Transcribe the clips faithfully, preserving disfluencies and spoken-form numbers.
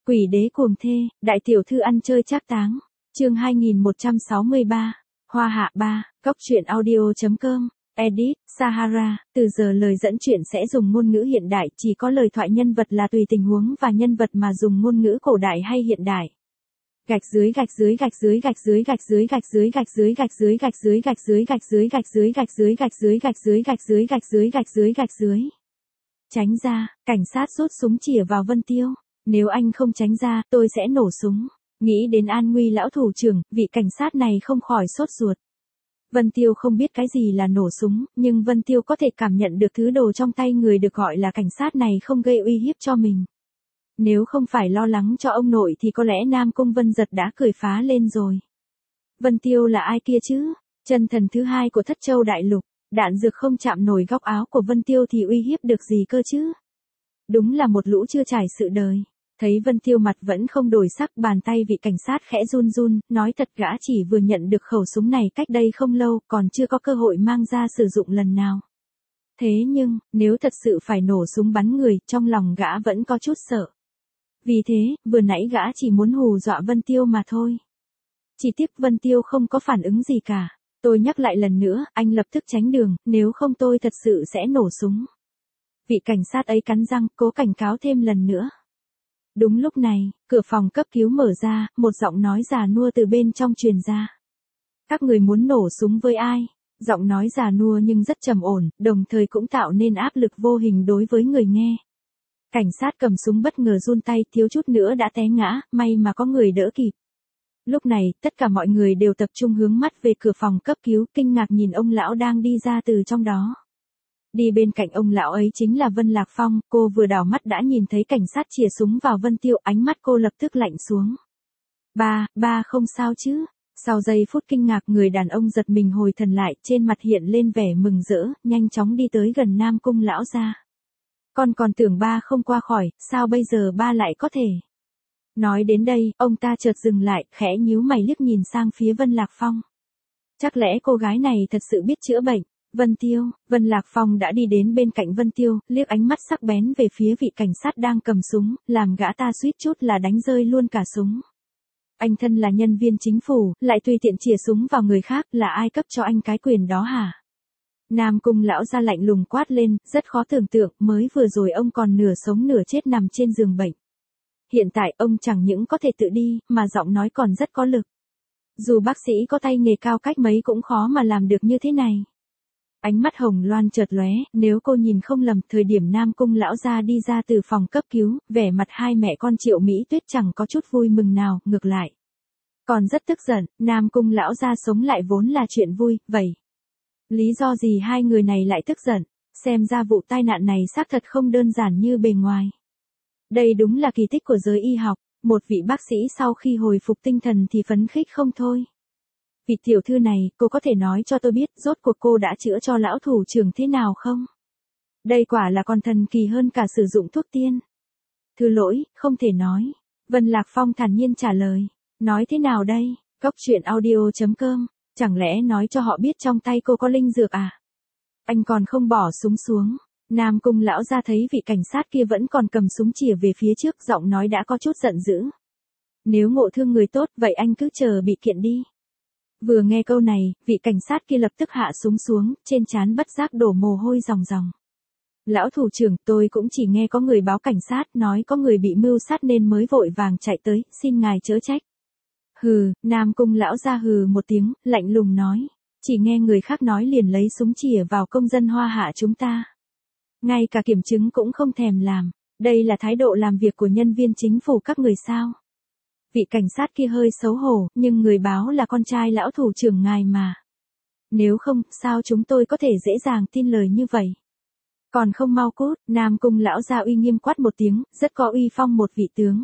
Quỷ đế cuồng thê, đại tiểu thư ăn chơi trác táng. Chương hai nghìn một trăm sáu mươi ba. Hoa hạ ba, cóc truyện audio.com. Edit, Sahara, từ giờ lời dẫn chuyện sẽ dùng ngôn ngữ hiện đại, chỉ có lời thoại nhân vật là tùy tình huống và nhân vật mà dùng ngôn ngữ cổ đại hay hiện đại. Gạch dưới gạch dưới gạch dưới gạch dưới gạch dưới gạch dưới gạch dưới gạch dưới gạch dưới gạch dưới gạch dưới gạch dưới gạch dưới gạch dưới gạch dưới gạch dưới gạch dưới gạch dưới gạch dưới. Tránh ra, cảnh sát rút súng chĩa vào Vân Tiêu. Nếu anh không tránh ra, tôi sẽ nổ súng. Nghĩ đến an nguy lão thủ trưởng, vị cảnh sát này không khỏi sốt ruột. Vân Tiêu không biết cái gì là nổ súng, nhưng Vân Tiêu có thể cảm nhận được thứ đồ trong tay người được gọi là cảnh sát này không gây uy hiếp cho mình. Nếu không phải lo lắng cho ông nội thì có lẽ Nam Cung Vân Giật đã cười phá lên rồi. Vân Tiêu là ai kia chứ? Chân thần thứ hai của Thất Châu Đại Lục, đạn dược không chạm nổi góc áo của Vân Tiêu thì uy hiếp được gì cơ chứ? Đúng là một lũ chưa trải sự đời. Thấy Vân Tiêu mặt vẫn không đổi sắc, bàn tay vị cảnh sát khẽ run run, nói thật gã chỉ vừa nhận được khẩu súng này cách đây không lâu, còn chưa có cơ hội mang ra sử dụng lần nào. Thế nhưng, nếu thật sự phải nổ súng bắn người, trong lòng gã vẫn có chút sợ. Vì thế, vừa nãy gã chỉ muốn hù dọa Vân Tiêu mà thôi. Chỉ tiếc Vân Tiêu không có phản ứng gì cả. Tôi nhắc lại lần nữa, anh lập tức tránh đường, nếu không tôi thật sự sẽ nổ súng. Vị cảnh sát ấy cắn răng, cố cảnh cáo thêm lần nữa. Đúng lúc này, cửa phòng cấp cứu mở ra, một giọng nói già nua từ bên trong truyền ra. Các người muốn nổ súng với ai? Giọng nói già nua nhưng rất trầm ổn, đồng thời cũng tạo nên áp lực vô hình đối với người nghe. Cảnh sát cầm súng bất ngờ run tay, thiếu chút nữa đã té ngã, may mà có người đỡ kịp. Lúc này, tất cả mọi người đều tập trung hướng mắt về cửa phòng cấp cứu, kinh ngạc nhìn ông lão đang đi ra từ trong đó. Đi bên cạnh ông lão ấy chính là Vân Lạc Phong, cô vừa đảo mắt đã nhìn thấy cảnh sát chĩa súng vào Vân Tiêu, ánh mắt cô lập tức lạnh xuống. Ba, ba không sao chứ? Sau giây phút kinh ngạc, người đàn ông giật mình hồi thần lại, trên mặt hiện lên vẻ mừng rỡ, nhanh chóng đi tới gần Nam Cung lão gia. Con còn tưởng ba không qua khỏi, sao bây giờ ba lại có thể? Nói đến đây, ông ta chợt dừng lại, khẽ nhíu mày liếc nhìn sang phía Vân Lạc Phong. Chắc lẽ cô gái này thật sự biết chữa bệnh. Vân Tiêu, Vân Lạc Phong đã đi đến bên cạnh Vân Tiêu, liếc ánh mắt sắc bén về phía vị cảnh sát đang cầm súng, làm gã ta suýt chút là đánh rơi luôn cả súng. Anh thân là nhân viên chính phủ, lại tùy tiện chĩa súng vào người khác, là ai cấp cho anh cái quyền đó hả? Nam Cung lão ra lạnh lùng quát lên, rất khó tưởng tượng, mới vừa rồi ông còn nửa sống nửa chết nằm trên giường bệnh. Hiện tại ông chẳng những có thể tự đi, mà giọng nói còn rất có lực. Dù bác sĩ có tay nghề cao cách mấy cũng khó mà làm được như thế này. Ánh mắt Hồng Loan chợt lóe, nếu cô nhìn không lầm, thời điểm Nam Cung lão gia đi ra từ phòng cấp cứu, vẻ mặt hai mẹ con Triệu Mỹ Tuyết chẳng có chút vui mừng nào, ngược lại. Còn rất tức giận, Nam Cung lão gia sống lại vốn là chuyện vui, vậy. Lý do gì hai người này lại tức giận? Xem ra vụ tai nạn này xác thật không đơn giản như bề ngoài. Đây đúng là kỳ tích của giới y học, một vị bác sĩ sau khi hồi phục tinh thần thì phấn khích không thôi. Vị tiểu thư này, cô có thể nói cho tôi biết rốt cuộc cô đã chữa cho lão thủ trưởng thế nào không? Đây quả là còn thần kỳ hơn cả sử dụng thuốc tiên. Thứ lỗi, không thể nói. Vân Lạc Phong thản nhiên trả lời. Nói thế nào đây? Cóc truyện audio.com. Chẳng lẽ nói cho họ biết trong tay cô có linh dược à? Anh còn không bỏ súng xuống. Nam Cung lão ra thấy vị cảnh sát kia vẫn còn cầm súng chĩa về phía trước, giọng nói đã có chút giận dữ. Nếu ngộ thương người tốt, vậy anh cứ chờ bị kiện đi. Vừa nghe câu này, vị cảnh sát kia lập tức hạ súng xuống, trên trán bất giác đổ mồ hôi ròng ròng. Lão thủ trưởng, tôi cũng chỉ nghe có người báo cảnh sát, nói có người bị mưu sát nên mới vội vàng chạy tới, xin ngài chớ trách. Hừ, Nam Cung lão ra hừ một tiếng, lạnh lùng nói. Chỉ nghe người khác nói liền lấy súng chĩa vào công dân Hoa Hạ chúng ta. Ngay cả kiểm chứng cũng không thèm làm. Đây là thái độ làm việc của nhân viên chính phủ các người sao? Vị cảnh sát kia hơi xấu hổ, nhưng người báo là con trai lão thủ trưởng ngài mà. Nếu không, sao chúng tôi có thể dễ dàng tin lời như vậy? Còn không mau cút, Nam Cung lão ra uy nghiêm quát một tiếng, rất có uy phong một vị tướng.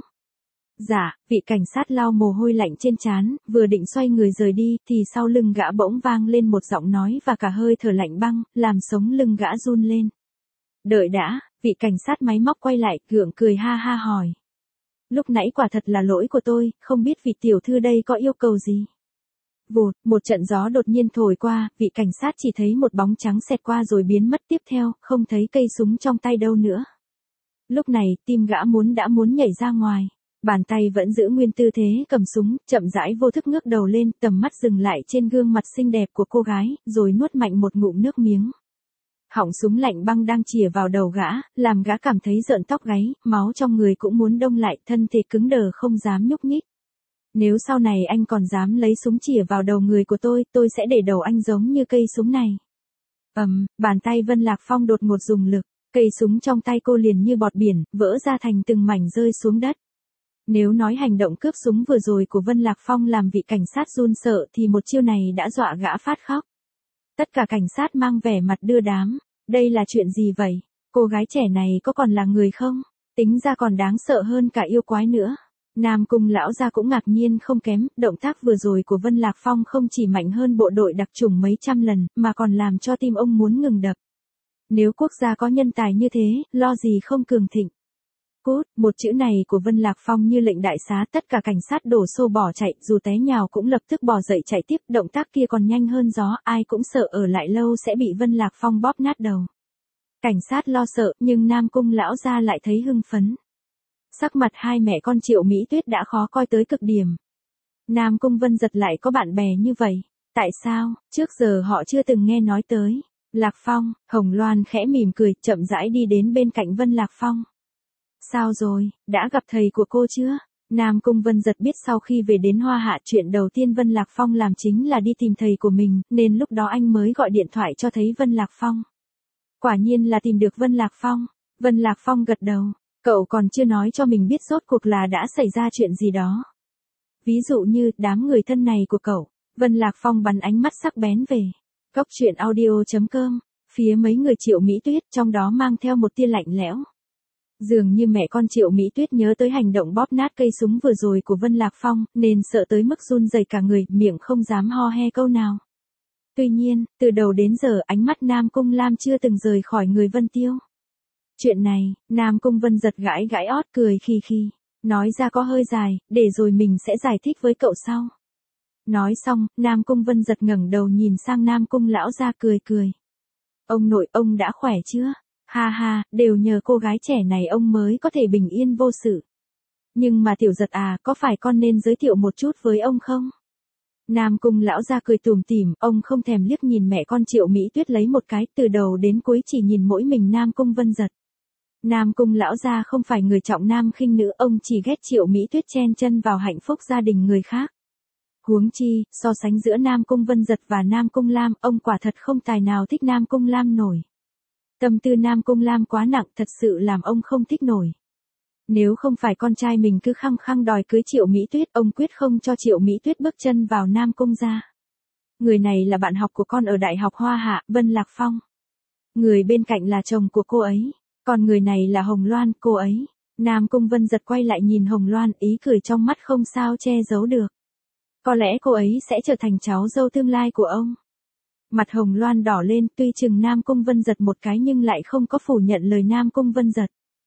Dạ, vị cảnh sát lau mồ hôi lạnh trên trán, vừa định xoay người rời đi, thì sau lưng gã bỗng vang lên một giọng nói và cả hơi thở lạnh băng, làm sống lưng gã run lên. Đợi đã, vị cảnh sát máy móc quay lại, gượng cười ha ha hỏi. Lúc nãy quả thật là lỗi của tôi, không biết vị tiểu thư đây có yêu cầu gì. Vụt, một trận gió đột nhiên thổi qua, vị cảnh sát chỉ thấy một bóng trắng xẹt qua rồi biến mất, tiếp theo, không thấy cây súng trong tay đâu nữa. Lúc này, tim gã muốn đã muốn nhảy ra ngoài. Bàn tay vẫn giữ nguyên tư thế cầm súng, chậm rãi vô thức ngước đầu lên, tầm mắt dừng lại trên gương mặt xinh đẹp của cô gái, rồi nuốt mạnh một ngụm nước miếng. Họng súng lạnh băng đang chĩa vào đầu gã, làm gã cảm thấy rợn tóc gáy, máu trong người cũng muốn đông lại, thân thể cứng đờ không dám nhúc nhích. Nếu sau này anh còn dám lấy súng chĩa vào đầu người của tôi, tôi sẽ để đầu anh giống như cây súng này. Ầm, um, bàn tay Vân Lạc Phong đột ngột dùng lực, cây súng trong tay cô liền như bọt biển, vỡ ra thành từng mảnh rơi xuống đất. Nếu nói hành động cướp súng vừa rồi của Vân Lạc Phong làm vị cảnh sát run sợ thì một chiêu này đã dọa gã phát khóc. Tất cả cảnh sát mang vẻ mặt đưa đám. Đây là chuyện gì vậy? Cô gái trẻ này có còn là người không? Tính ra còn đáng sợ hơn cả yêu quái nữa. Nam Cung lão gia cũng ngạc nhiên không kém, động tác vừa rồi của Vân Lạc Phong không chỉ mạnh hơn bộ đội đặc chủng mấy trăm lần, mà còn làm cho tim ông muốn ngừng đập. Nếu quốc gia có nhân tài như thế, lo gì không cường thịnh. Cút, một chữ này của Vân Lạc Phong như lệnh đại xá, tất cả cảnh sát đổ xô bỏ chạy, dù té nhào cũng lập tức bò dậy chạy tiếp, động tác kia còn nhanh hơn gió, ai cũng sợ ở lại lâu sẽ bị Vân Lạc Phong bóp nát đầu. Cảnh sát lo sợ, nhưng Nam Cung lão gia lại thấy hưng phấn. Sắc mặt hai mẹ con Triệu Mỹ Tuyết đã khó coi tới cực điểm. Nam Cung Vân Giật lại có bạn bè như vậy, tại sao, trước giờ họ chưa từng nghe nói tới. Lạc Phong, Hồng Loan khẽ mỉm cười, chậm rãi đi đến bên cạnh Vân Lạc Phong. Sao rồi, đã gặp thầy của cô chưa? Nam Cung Vân Giật biết sau khi về đến Hoa Hạ chuyện đầu tiên Vân Lạc Phong làm chính là đi tìm thầy của mình, nên lúc đó anh mới gọi điện thoại cho thấy Vân Lạc Phong. Quả nhiên là tìm được Vân Lạc Phong. Vân Lạc Phong gật đầu, cậu còn chưa nói cho mình biết rốt cuộc là đã xảy ra chuyện gì đó. Ví dụ như, đám người thân này của cậu. Vân Lạc Phong bắn ánh mắt sắc bén về. Cốc truyện audio chấm com, phía mấy người Triệu Mỹ Tuyết, trong đó mang theo một tia lạnh lẽo. Dường như mẹ con Triệu Mỹ Tuyết nhớ tới hành động bóp nát cây súng vừa rồi của Vân Lạc Phong, nên sợ tới mức run rẩy cả người, miệng không dám ho he câu nào. Tuy nhiên, từ đầu đến giờ ánh mắt Nam Cung Lam chưa từng rời khỏi người Vân Tiêu. Chuyện này, Nam Cung Vân Giật gãi gãi ót cười khi khi, nói ra có hơi dài, để rồi mình sẽ giải thích với cậu sau. Nói xong, Nam Cung Vân Giật ngẩng đầu nhìn sang Nam Cung lão gia cười cười. Ông nội, ông đã khỏe chưa? Ha ha, đều nhờ cô gái trẻ này ông mới có thể bình yên vô sự. Nhưng mà Tiểu Giật à, có phải con nên giới thiệu một chút với ông không? Nam Cung lão gia cười tủm tỉm, ông không thèm liếc nhìn mẹ con Triệu Mỹ Tuyết lấy một cái, từ đầu đến cuối chỉ nhìn mỗi mình Nam Cung Vân Giật. Nam Cung lão gia không phải người trọng nam khinh nữ, ông chỉ ghét Triệu Mỹ Tuyết chen chân vào hạnh phúc gia đình người khác. Huống chi, so sánh giữa Nam Cung Vân Giật và Nam Cung Lam, ông quả thật không tài nào thích Nam Cung Lam nổi. Tâm tư Nam Cung Lam quá nặng, thật sự làm ông không thích nổi. Nếu không phải con trai mình cứ khăng khăng đòi cưới Triệu Mỹ Tuyết, ông quyết không cho Triệu Mỹ Tuyết bước chân vào Nam Cung gia. Người này là bạn học của con ở Đại học Hoa Hạ, Vân Lạc Phong. Người bên cạnh là chồng của cô ấy, còn người này là Hồng Loan, cô ấy. Nam Cung Vân Giật quay lại nhìn Hồng Loan, ý cười trong mắt không sao che giấu được. Có lẽ cô ấy sẽ trở thành cháu dâu tương lai của ông. Mặt Hồng Loan đỏ lên, tuy chừng Nam Cung Vân Giật một cái nhưng lại không có phủ nhận lời Nam Cung Vân Giật.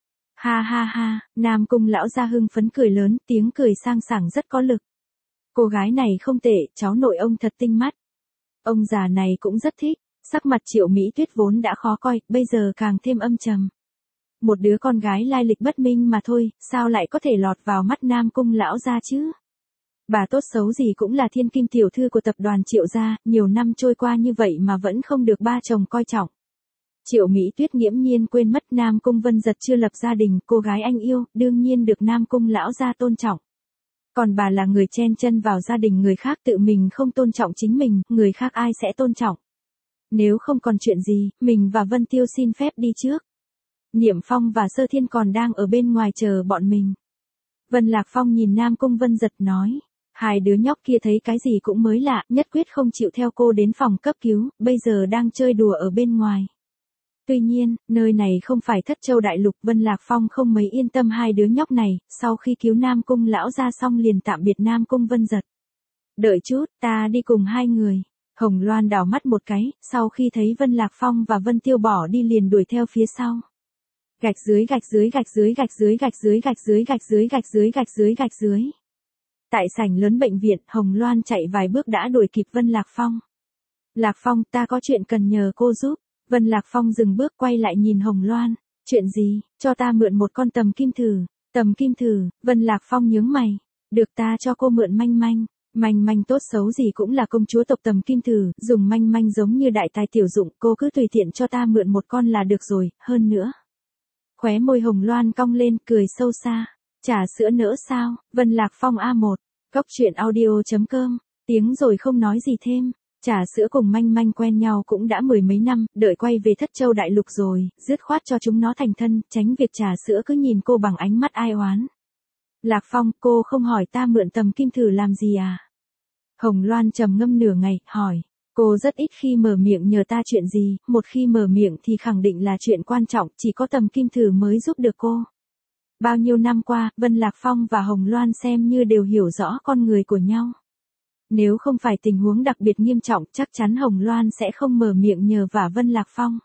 Ha ha ha, Nam Cung lão gia hưng phấn cười lớn, tiếng cười sang sảng rất có lực. Cô gái này không tệ, cháu nội ông thật tinh mắt. Ông già này cũng rất thích, sắc mặt Triệu Mỹ Tuyết vốn đã khó coi, bây giờ càng thêm âm trầm. Một đứa con gái lai lịch bất minh mà thôi, sao lại có thể lọt vào mắt Nam Cung lão gia chứ? Bà tốt xấu gì cũng là thiên kim tiểu thư của tập đoàn Triệu gia, nhiều năm trôi qua như vậy mà vẫn không được ba chồng coi trọng. Triệu Mỹ Tuyết nghiễm nhiên quên mất Nam Cung Vân Giật chưa lập gia đình, cô gái anh yêu, đương nhiên được Nam Cung lão gia tôn trọng. Còn bà là người chen chân vào gia đình người khác, tự mình không tôn trọng chính mình, người khác ai sẽ tôn trọng. Nếu không còn chuyện gì, mình và Vân Tiêu xin phép đi trước. Niệm Phong và Sơ Thiên còn đang ở bên ngoài chờ bọn mình. Vân Lạc Phong nhìn Nam Cung Vân Giật nói. Hai đứa nhóc kia thấy cái gì cũng mới lạ, nhất quyết không chịu theo cô đến phòng cấp cứu, bây giờ đang chơi đùa ở bên ngoài. Tuy nhiên, nơi này không phải Thất Châu Đại Lục, Vân Lạc Phong không mấy yên tâm hai đứa nhóc này, sau khi cứu Nam Cung lão ra xong liền tạm biệt Nam Cung Vân Giật. Đợi chút, ta đi cùng hai người. Hồng Loan đảo mắt một cái, sau khi thấy Vân Lạc Phong và Vân Tiêu bỏ đi liền đuổi theo phía sau. Gạch dưới gạch dưới gạch dưới gạch dưới gạch dưới gạch dưới gạch dưới gạch dưới gạch dưới gạch dưới. Tại sảnh lớn bệnh viện, Hồng Loan chạy vài bước đã đuổi kịp Vân Lạc Phong. Lạc Phong, ta có chuyện cần nhờ cô giúp. Vân Lạc Phong dừng bước quay lại nhìn Hồng Loan. Chuyện gì, cho ta mượn một con tầm kim thử. Tầm kim thử, Vân Lạc Phong nhướng mày. Được ta cho cô mượn manh manh. Manh manh tốt xấu gì cũng là công chúa tộc Tầm Kim Thử, dùng manh manh giống như đại tài tiểu dụng, cô cứ tùy tiện cho ta mượn một con là được rồi, hơn nữa. Khóe môi Hồng Loan cong lên, cười sâu xa. Trà sữa nỡ sao, Vân Lạc Phong a một, cốc truyện audio chấm com, tiếng rồi không nói gì thêm. Trà sữa cùng manh manh quen nhau cũng đã mười mấy năm, đợi quay về Thất Châu Đại Lục rồi, dứt khoát cho chúng nó thành thân, tránh việc trà sữa cứ nhìn cô bằng ánh mắt ai oán. Lạc Phong, cô không hỏi ta mượn Tầm Kim Thử làm gì à? Hồng Loan trầm ngâm nửa ngày, hỏi. Cô rất ít khi mở miệng nhờ ta chuyện gì, một khi mở miệng thì khẳng định là chuyện quan trọng, chỉ có Tầm Kim Thử mới giúp được cô. Bao nhiêu năm qua, Vân Lạc Phong và Hồng Loan xem như đều hiểu rõ con người của nhau. Nếu không phải tình huống đặc biệt nghiêm trọng, chắc chắn Hồng Loan sẽ không mở miệng nhờ vả Vân Lạc Phong.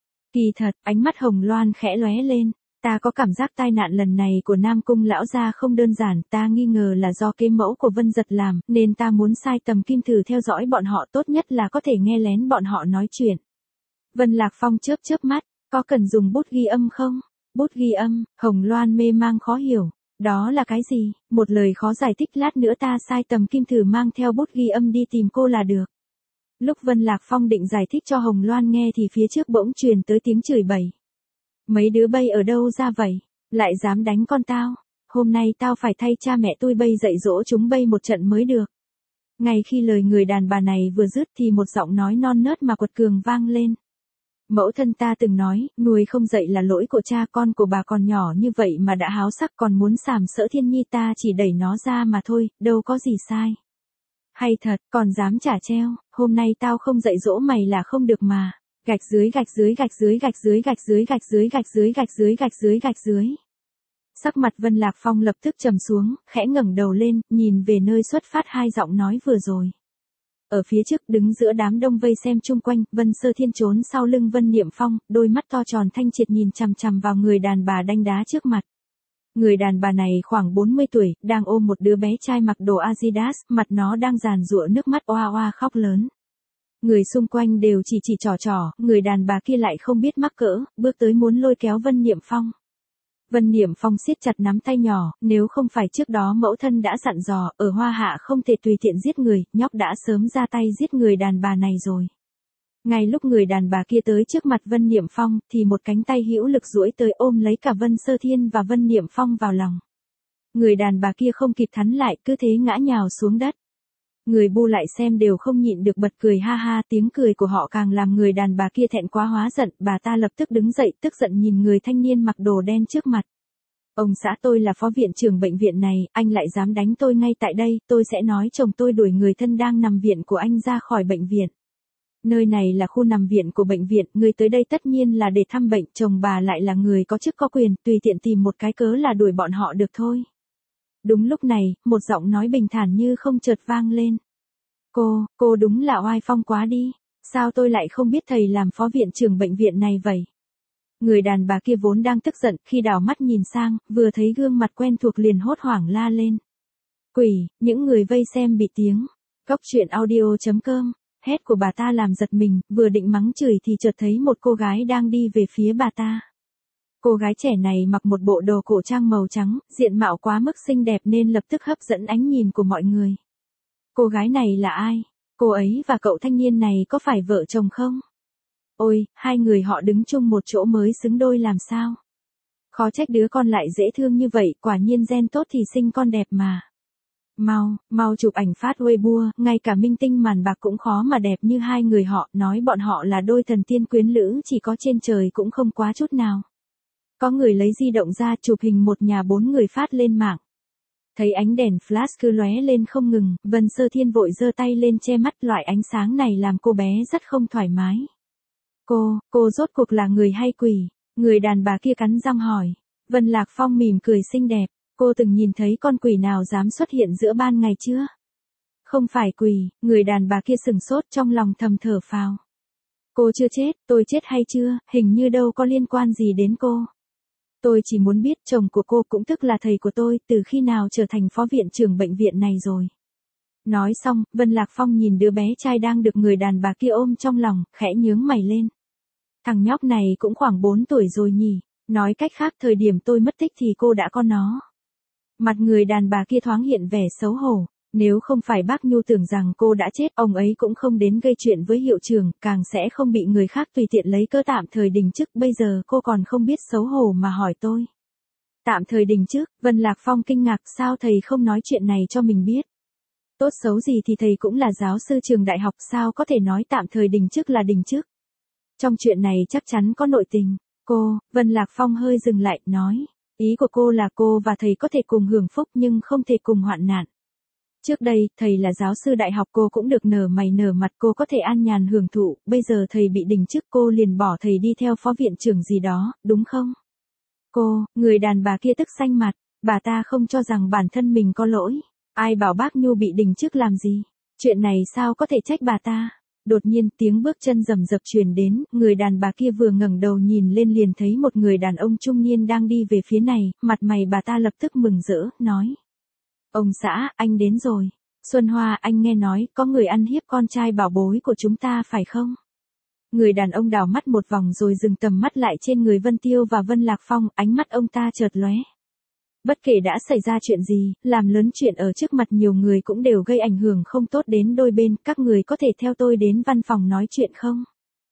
Kỳ thật, ánh mắt Hồng Loan khẽ lóe lên. Ta có cảm giác tai nạn lần này của Nam Cung lão gia không đơn giản, ta nghi ngờ là do kế mẫu của Vân Giật làm, nên ta muốn sai Tầm Kim Thử theo dõi bọn họ, tốt nhất là có thể nghe lén bọn họ nói chuyện. Vân Lạc Phong chớp chớp mắt, có cần dùng bút ghi âm không? Bút ghi âm, Hồng Loan mê mang khó hiểu. Đó là cái gì? Một lời khó giải thích, lát nữa ta sai Tầm Kim Thử mang theo bút ghi âm đi tìm cô là được. Lúc Vân Lạc Phong định giải thích cho Hồng Loan nghe thì phía trước bỗng truyền tới tiếng chửi bậy. Mấy đứa bay ở đâu ra vậy? Lại dám đánh con tao? Hôm nay tao phải thay cha mẹ tôi bay dạy dỗ chúng bay một trận mới được. Ngay khi lời người đàn bà này vừa dứt thì một giọng nói non nớt mà quật cường vang lên. Mẫu thân ta từng nói, nuôi không dạy là lỗi của cha, con của bà còn nhỏ như vậy mà đã háo sắc còn muốn sàm sỡ Thiên Nhi, ta chỉ đẩy nó ra mà thôi, đâu có gì sai. Hay thật, còn dám trả treo, hôm nay tao không dạy dỗ mày là không được mà. Gạch dưới gạch dưới gạch dưới gạch dưới gạch dưới gạch dưới gạch dưới gạch dưới gạch dưới gạch dưới. Sắc mặt Vân Lạc Phong lập tức trầm xuống, khẽ ngẩng đầu lên, nhìn về nơi xuất phát hai giọng nói vừa rồi. Ở phía trước đứng giữa đám đông vây xem chung quanh, Vân Sơ Thiên trốn sau lưng Vân Niệm Phong, đôi mắt to tròn thanh triệt nhìn chằm chằm vào người đàn bà đanh đá trước mặt. Người đàn bà này khoảng bốn mươi tuổi, đang ôm một đứa bé trai mặc đồ Adidas, mặt nó đang giàn giụa nước mắt oa oa khóc lớn. Người xung quanh đều chỉ chỉ trò trò, người đàn bà kia lại không biết mắc cỡ, bước tới muốn lôi kéo Vân Niệm Phong. Vân Niệm Phong siết chặt nắm tay nhỏ, nếu không phải trước đó mẫu thân đã dặn dò, ở Hoa Hạ không thể tùy tiện giết người, nhóc đã sớm ra tay giết người đàn bà này rồi. Ngay lúc người đàn bà kia tới trước mặt Vân Niệm Phong, thì một cánh tay hữu lực duỗi tới ôm lấy cả Vân Sơ Thiên và Vân Niệm Phong vào lòng. Người đàn bà kia không kịp thắn lại, cứ thế ngã nhào xuống đất. Người bu lại xem đều không nhịn được bật cười ha ha, tiếng cười của họ càng làm người đàn bà kia thẹn quá hóa giận, bà ta lập tức đứng dậy, tức giận nhìn người thanh niên mặc đồ đen trước mặt. Ông xã tôi là phó viện trưởng bệnh viện này, anh lại dám đánh tôi ngay tại đây, tôi sẽ nói chồng tôi đuổi người thân đang nằm viện của anh ra khỏi bệnh viện. Nơi này là khu nằm viện của bệnh viện, người tới đây tất nhiên là để thăm bệnh, chồng bà lại là người có chức có quyền, tùy tiện tìm một cái cớ là đuổi bọn họ được thôi. Đúng lúc này, một giọng nói bình thản như không chợt vang lên. Cô, cô đúng là oai phong quá đi, sao tôi lại không biết thầy làm phó viện trưởng bệnh viện này vậy? Người đàn bà kia vốn đang tức giận, khi đảo mắt nhìn sang, vừa thấy gương mặt quen thuộc liền hốt hoảng la lên. Quỷ, những người vây xem bị tiếng. Cốc truyện audio chấm com, hét của bà ta làm giật mình, vừa định mắng chửi thì chợt thấy một cô gái đang đi về phía bà ta. Cô gái trẻ này mặc một bộ đồ cổ trang màu trắng, diện mạo quá mức xinh đẹp nên lập tức hấp dẫn ánh nhìn của mọi người. Cô gái này là ai? Cô ấy và cậu thanh niên này có phải vợ chồng không? Ôi, hai người họ đứng chung một chỗ mới xứng đôi làm sao? Khó trách đứa con lại dễ thương như vậy, quả nhiên gen tốt thì sinh con đẹp mà. Mau, mau chụp ảnh phát Weibo, ngay cả minh tinh màn bạc cũng khó mà đẹp như hai người họ, nói bọn họ là đôi thần tiên quyến lữ chỉ có trên trời cũng không quá chút nào. Có người lấy di động ra chụp hình một nhà bốn người phát lên mạng. Thấy ánh đèn flash cứ lóe lên không ngừng, Vân Sơ Thiên vội giơ tay lên che mắt, loại ánh sáng này làm cô bé rất không thoải mái. Cô, cô rốt cuộc là người hay quỷ? Người đàn bà kia cắn răng hỏi. Vân Lạc Phong mỉm cười xinh đẹp, cô từng nhìn thấy con quỷ nào dám xuất hiện giữa ban ngày chưa? Không phải quỷ, người đàn bà kia sừng sốt trong lòng thầm thở phào. Cô chưa chết, tôi chết hay chưa, hình như đâu có liên quan gì đến cô. Tôi chỉ muốn biết chồng của cô cũng tức là thầy của tôi, từ khi nào trở thành phó viện trưởng bệnh viện này rồi. Nói xong, Vân Lạc Phong nhìn đứa bé trai đang được người đàn bà kia ôm trong lòng, khẽ nhướng mày lên. Thằng nhóc này cũng khoảng bốn tuổi rồi nhỉ, Nói cách khác thời điểm tôi mất tích thì cô đã có nó. Mặt người đàn bà kia thoáng hiện vẻ xấu hổ. Nếu không phải bác Nhu tưởng rằng cô đã chết, ông ấy cũng không đến gây chuyện với hiệu trưởng, càng sẽ không bị người khác tùy tiện lấy cớ tạm thời đình chức. Bây giờ cô còn không biết xấu hổ mà hỏi tôi. Tạm thời đình chức, Vân Lạc Phong kinh ngạc, sao thầy không nói chuyện này cho mình biết? Tốt xấu gì thì thầy cũng là giáo sư trường đại học, sao có thể nói tạm thời đình chức là đình chức? Trong chuyện này chắc chắn có nội tình. Cô, Vân Lạc Phong hơi dừng lại, nói. Ý của cô là cô và thầy có thể cùng hưởng phúc nhưng không thể cùng hoạn nạn. Trước đây, thầy là giáo sư đại học, cô cũng được nở mày nở mặt, cô có thể an nhàn hưởng thụ, bây giờ thầy bị đình chức, cô liền bỏ thầy đi theo phó viện trưởng gì đó, đúng không? Cô, người đàn bà kia tức xanh mặt, bà ta không cho rằng bản thân mình có lỗi. Ai bảo bác Nhu bị đình chức làm gì? Chuyện này sao có thể trách bà ta? Đột nhiên tiếng bước chân rầm rập truyền đến, người đàn bà kia vừa ngẩng đầu nhìn lên liền thấy một người đàn ông trung niên đang đi về phía này, mặt mày bà ta lập tức mừng rỡ, nói. Ông xã, anh đến rồi. Xuân Hoa, anh nghe nói, có người ăn hiếp con trai bảo bối của chúng ta phải không? Người đàn ông đảo mắt một vòng rồi dừng tầm mắt lại trên người Vân Tiêu và Vân Lạc Phong, ánh mắt ông ta chợt lóe. Bất kể đã xảy ra chuyện gì, làm lớn chuyện ở trước mặt nhiều người cũng đều gây ảnh hưởng không tốt đến đôi bên, các người có thể theo tôi đến văn phòng nói chuyện không?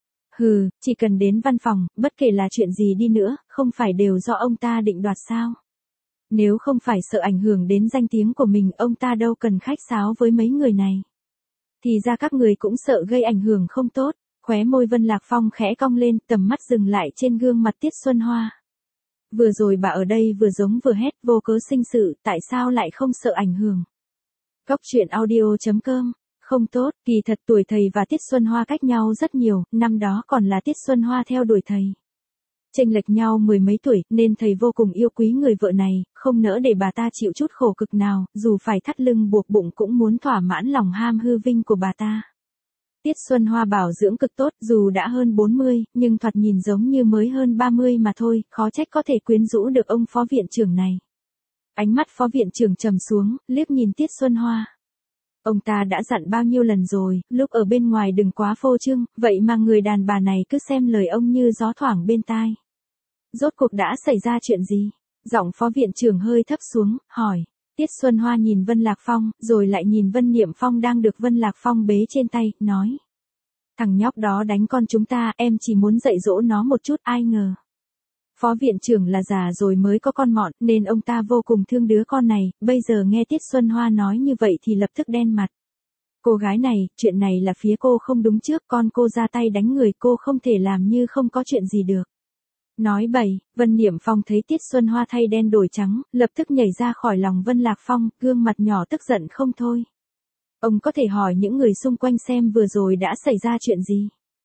Hừ, chỉ cần đến văn phòng, bất kể là chuyện gì đi nữa, không phải đều do ông ta định đoạt sao? Nếu không phải sợ ảnh hưởng đến danh tiếng của mình, ông ta đâu cần khách sáo với mấy người này. Thì ra các người cũng sợ gây ảnh hưởng không tốt, khóe môi Vân Lạc Phong khẽ cong lên, tầm mắt dừng lại trên gương mặt Tiết Xuân Hoa. Vừa rồi bà ở đây vừa giống vừa hét, vô cớ sinh sự, tại sao lại không sợ ảnh hưởng? Cóc truyện audio chấm com, không tốt, kỳ thật tuổi thầy và Tiết Xuân Hoa cách nhau rất nhiều, năm đó còn là Tiết Xuân Hoa theo đuổi thầy. Chênh lệch nhau mười mấy tuổi, nên thầy vô cùng yêu quý người vợ này, không nỡ để bà ta chịu chút khổ cực nào, dù phải thắt lưng buộc bụng cũng muốn thỏa mãn lòng ham hư vinh của bà ta. Tiết Xuân Hoa bảo dưỡng cực tốt, dù đã hơn bốn mươi, nhưng thoạt nhìn giống như mới hơn ba mươi mà thôi, khó trách có thể quyến rũ được ông phó viện trưởng này. Ánh mắt phó viện trưởng trầm xuống, liếc nhìn Tiết Xuân Hoa. Ông ta đã dặn bao nhiêu lần rồi, lúc ở bên ngoài đừng quá phô trương, vậy mà người đàn bà này cứ xem lời ông như gió thoảng bên tai. Rốt cuộc đã xảy ra chuyện gì? Giọng phó viện trưởng hơi thấp xuống, hỏi. Tiết Xuân Hoa nhìn Vân Lạc Phong, rồi lại nhìn Vân Niệm Phong đang được Vân Lạc Phong bế trên tay, nói. Thằng nhóc đó đánh con chúng ta, em chỉ muốn dạy dỗ nó một chút, ai ngờ. Phó viện trưởng là già rồi mới có con mọn, nên ông ta vô cùng thương đứa con này, bây giờ nghe Tiết Xuân Hoa nói như vậy thì lập tức đen mặt. Cô gái này, chuyện này là phía cô không đúng trước, con cô ra tay đánh người, cô không thể làm như không có chuyện gì được. Nói bậy, Vân Niệm Phong thấy Tiết Xuân Hoa thay đen đổi trắng, lập tức nhảy ra khỏi lòng Vân Lạc Phong, gương mặt nhỏ tức giận không thôi. Ông có thể hỏi những người xung quanh xem vừa rồi đã xảy ra chuyện gì.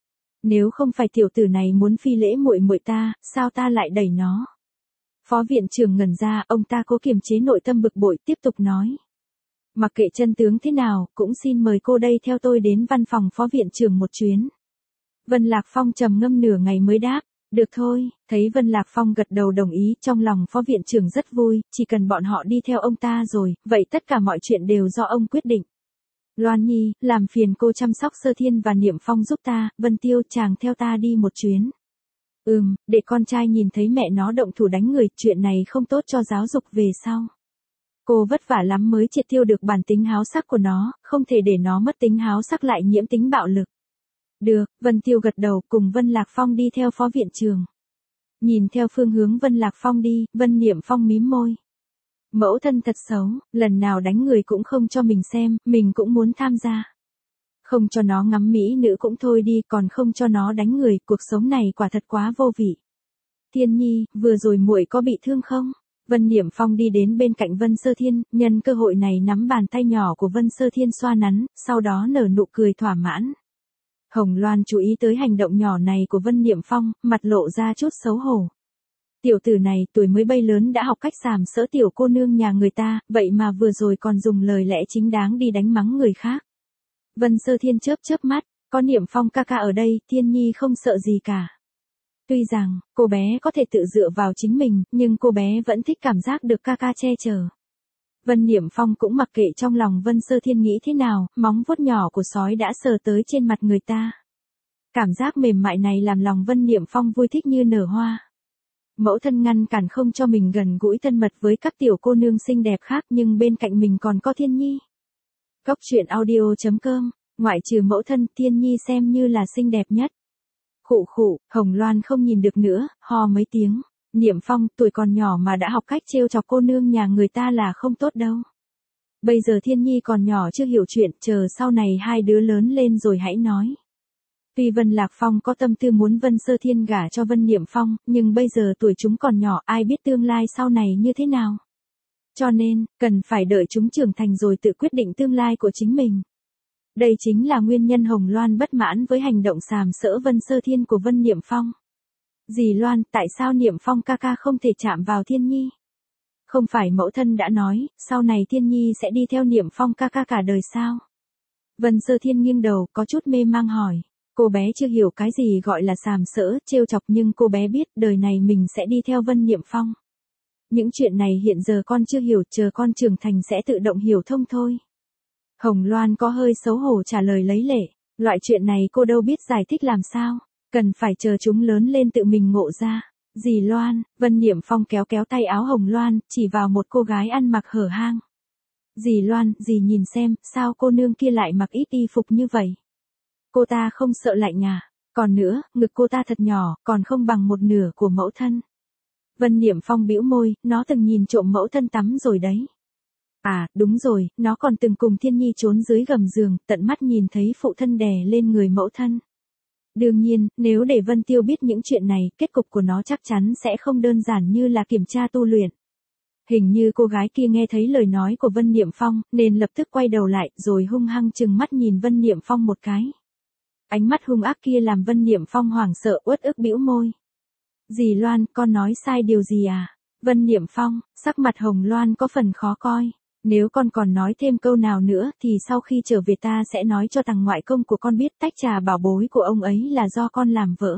Nếu không phải tiểu tử này muốn phi lễ muội muội ta, sao ta lại đẩy nó? Phó viện trưởng ngẩn ra, ông ta cố kiềm chế nội tâm bực bội, tiếp tục nói. Mặc kệ chân tướng thế nào, cũng xin mời cô đây theo tôi đến văn phòng phó viện trưởng một chuyến. Vân Lạc Phong trầm ngâm nửa ngày mới đáp. Được thôi, thấy Vân Lạc Phong gật đầu đồng ý, trong lòng phó viện trưởng rất vui, chỉ cần bọn họ đi theo ông ta rồi, vậy tất cả mọi chuyện đều do ông quyết định. Loan Nhi, làm phiền cô chăm sóc Sơ Thiên và Niệm Phong giúp ta, Vân Tiêu chàng theo ta đi một chuyến. Ừm, để con trai nhìn thấy mẹ nó động thủ đánh người, chuyện này không tốt cho giáo dục về sau. Cô vất vả lắm mới triệt tiêu được bản tính háo sắc của nó, không thể để nó mất tính háo sắc lại nhiễm tính bạo lực. Được, Vân Tiêu gật đầu cùng Vân Lạc Phong đi theo phó viện trưởng. Nhìn theo phương hướng Vân Lạc Phong đi, Vân Niệm Phong mím môi. Mẫu thân thật xấu, lần nào đánh người cũng không cho mình xem, mình cũng muốn tham gia. Không cho nó ngắm mỹ nữ cũng thôi đi, còn không cho nó đánh người, cuộc sống này quả thật quá vô vị. Thiên Nhi, vừa rồi muội có bị thương không? Vân Niệm Phong đi đến bên cạnh Vân Sơ Thiên, nhân cơ hội này nắm bàn tay nhỏ của Vân Sơ Thiên xoa nắn, sau đó nở nụ cười thỏa mãn. Hồng Loan chú ý tới hành động nhỏ này của Vân Niệm Phong, mặt lộ ra chút xấu hổ. Tiểu tử này tuổi mới bay lớn đã học cách sàm sỡ tiểu cô nương nhà người ta, vậy mà vừa rồi còn dùng lời lẽ chính đáng đi đánh mắng người khác. Vân Sơ Thiên chớp chớp mắt, có Niệm Phong ca ca ở đây, Thiên Nhi không sợ gì cả. Tuy rằng, cô bé có thể tự dựa vào chính mình, nhưng cô bé vẫn thích cảm giác được ca ca che chở. Vân Niệm Phong cũng mặc kệ trong lòng Vân Sơ Thiên nghĩ thế nào, móng vuốt nhỏ của sói đã sờ tới trên mặt người ta. Cảm giác mềm mại này làm lòng Vân Niệm Phong vui thích như nở hoa. Mẫu thân ngăn cản không cho mình gần gũi thân mật với các tiểu cô nương xinh đẹp khác nhưng bên cạnh mình còn có Thiên Nhi. Cốc truyện audio chấm com, ngoại trừ mẫu thân Thiên Nhi xem như là xinh đẹp nhất. Khụ khụ, Hồng Loan không nhìn được nữa, ho mấy tiếng. Niệm Phong, tuổi còn nhỏ mà đã học cách trêu chọc cô nương nhà người ta là không tốt đâu. Bây giờ Thiên Nhi còn nhỏ chưa hiểu chuyện, chờ sau này hai đứa lớn lên rồi hãy nói. Tuy Vân Lạc Phong có tâm tư muốn Vân Sơ Thiên gả cho Vân Niệm Phong, nhưng bây giờ tuổi chúng còn nhỏ, ai biết tương lai sau này như thế nào. Cho nên, cần phải đợi chúng trưởng thành rồi tự quyết định tương lai của chính mình. Đây chính là nguyên nhân Hồng Loan bất mãn với hành động sàm sỡ Vân Sơ Thiên của Vân Niệm Phong. Dì Loan, tại sao Niệm Phong ca ca không thể chạm vào Thiên Nhi? Không phải mẫu thân đã nói, sau này Thiên Nhi sẽ đi theo Niệm Phong ca ca cả đời sao? Vân Sơ Thiên nghiêng đầu, có chút mê mang hỏi. Cô bé chưa hiểu cái gì gọi là sàm sỡ, trêu chọc nhưng cô bé biết đời này mình sẽ đi theo Vân Niệm Phong. Những chuyện này hiện giờ con chưa hiểu, chờ con trưởng thành sẽ tự động hiểu thông thôi. Hồng Loan có hơi xấu hổ trả lời lấy lệ, loại chuyện này cô đâu biết giải thích làm sao, cần phải chờ chúng lớn lên tự mình ngộ ra. Dì Loan, Vân Niệm Phong kéo kéo tay áo Hồng Loan, chỉ vào một cô gái ăn mặc hở hang. Dì Loan, dì nhìn xem, sao cô nương kia lại mặc ít y phục như vậy? Cô ta không sợ lạnh à? Còn nữa, ngực cô ta thật nhỏ, còn không bằng một nửa của mẫu thân. Vân Niệm Phong bĩu môi, nó từng nhìn trộm mẫu thân tắm rồi đấy. À, đúng rồi, nó còn từng cùng Thiên Nhi trốn dưới gầm giường, tận mắt nhìn thấy phụ thân đè lên người mẫu thân. Đương nhiên, nếu để Vân Tiêu biết những chuyện này, kết cục của nó chắc chắn sẽ không đơn giản như là kiểm tra tu luyện. Hình như cô gái kia nghe thấy lời nói của Vân Niệm Phong, nên lập tức quay đầu lại, rồi hung hăng trừng mắt nhìn Vân Niệm Phong một cái. Ánh mắt hung ác kia làm Vân Niệm Phong hoảng sợ uất ức bĩu môi. Dì Loan, con nói sai điều gì à? Vân Niệm Phong, sắc mặt Hồng Loan có phần khó coi. Nếu con còn nói thêm câu nào nữa thì sau khi trở về ta sẽ nói cho thằng ngoại công của con biết tách trà bảo bối của ông ấy là do con làm vỡ.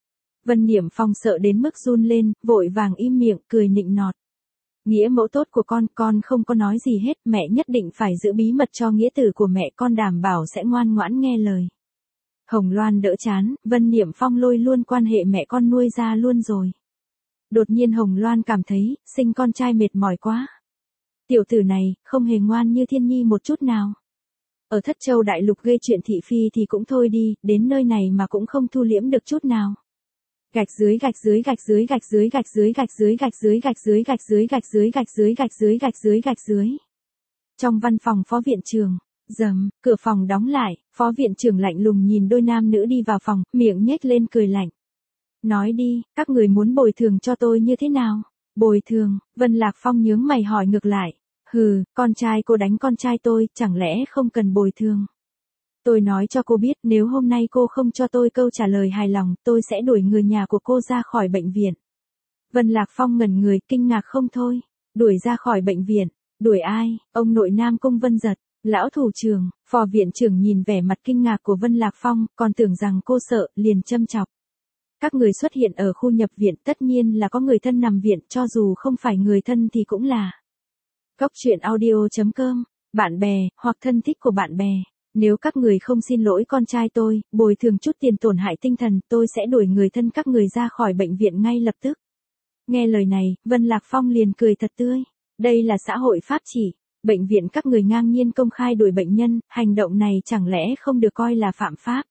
Vân Niệm Phong sợ đến mức run lên, vội vàng im miệng, cười nịnh nọt. Nghĩa mẫu tốt của con, con không có nói gì hết, mẹ nhất định phải giữ bí mật cho nghĩa tử của mẹ, con đảm bảo sẽ ngoan ngoãn nghe lời. Hồng Loan đỡ chán, Vân Niệm Phong lôi luôn quan hệ mẹ con nuôi ra luôn rồi. Đột nhiên Hồng Loan cảm thấy, sinh con trai mệt mỏi quá. Tiểu tử này, không hề ngoan như Thiên Nhi một chút nào. Ở Thất Châu Đại Lục gây chuyện thị phi thì cũng thôi đi, đến nơi này mà cũng không thu liễm được chút nào. Gạch dưới gạch dưới gạch dưới gạch dưới gạch dưới gạch dưới gạch dưới gạch dưới gạch dưới gạch dưới gạch dưới gạch dưới gạch dưới gạch dưới. Trong văn phòng phó viện trưởng, rầm, cửa phòng đóng lại, phó viện trưởng lạnh lùng nhìn đôi nam nữ đi vào phòng, miệng nhếch lên cười lạnh. Nói đi, các người muốn bồi thường cho tôi như thế nào? Bồi thường, Vân Lạc Phong nhướng mày hỏi ngược lại. Hừ, con trai cô đánh con trai tôi, chẳng lẽ không cần bồi thường? Tôi nói cho cô biết, nếu hôm nay cô không cho tôi câu trả lời hài lòng, tôi sẽ đuổi người nhà của cô ra khỏi bệnh viện. Vân Lạc Phong ngẩn người, kinh ngạc không thôi. Đuổi ra khỏi bệnh viện? Đuổi ai? Ông nội Nam Cung Vân Giật, lão thủ trưởng, phó viện trưởng nhìn vẻ mặt kinh ngạc của Vân Lạc Phong, còn tưởng rằng cô sợ, liền châm chọc. Các người xuất hiện ở khu nhập viện tất nhiên là có người thân nằm viện, cho dù không phải người thân thì cũng là. Cốc truyện audio chấm com, bạn bè, hoặc thân thích của bạn bè. Nếu các người không xin lỗi con trai tôi, bồi thường chút tiền tổn hại tinh thần, tôi sẽ đuổi người thân các người ra khỏi bệnh viện ngay lập tức. Nghe lời này, Vân Lạc Phong liền cười thật tươi. Đây là xã hội pháp chỉ. Bệnh viện các người ngang nhiên công khai đuổi bệnh nhân, hành động này chẳng lẽ không được coi là phạm pháp?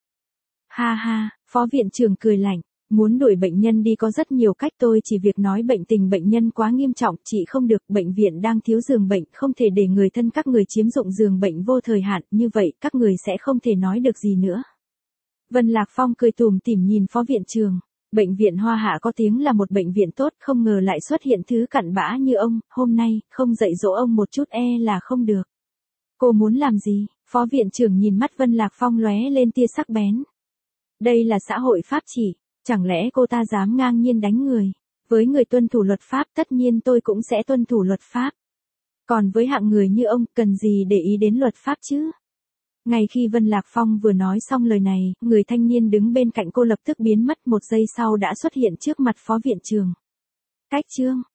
Ha ha, phó viện trưởng cười lạnh. Muốn đuổi bệnh nhân đi có rất nhiều cách, tôi chỉ việc nói bệnh tình bệnh nhân quá nghiêm trọng, trị không được, bệnh viện đang thiếu giường bệnh, không thể để người thân các người chiếm dụng giường bệnh vô thời hạn, như vậy các người sẽ không thể nói được gì nữa. Vân Lạc Phong cười tủm tỉm nhìn phó viện trưởng. Bệnh viện Hoa Hạ có tiếng là một bệnh viện tốt, không ngờ lại xuất hiện thứ cặn bã như ông, hôm nay, không dạy dỗ ông một chút e là không được. Cô muốn làm gì? Phó viện trưởng nhìn mắt Vân Lạc Phong lóe lên tia sắc bén. Đây là xã hội pháp chỉ. Chẳng lẽ cô ta dám ngang nhiên đánh người? Với người tuân thủ luật pháp tất nhiên tôi cũng sẽ tuân thủ luật pháp. Còn với hạng người như ông, cần gì để ý đến luật pháp chứ? Ngay khi Vân Lạc Phong vừa nói xong lời này, người thanh niên đứng bên cạnh cô lập tức biến mất, một giây sau đã xuất hiện trước mặt phó viện trưởng. Cách chương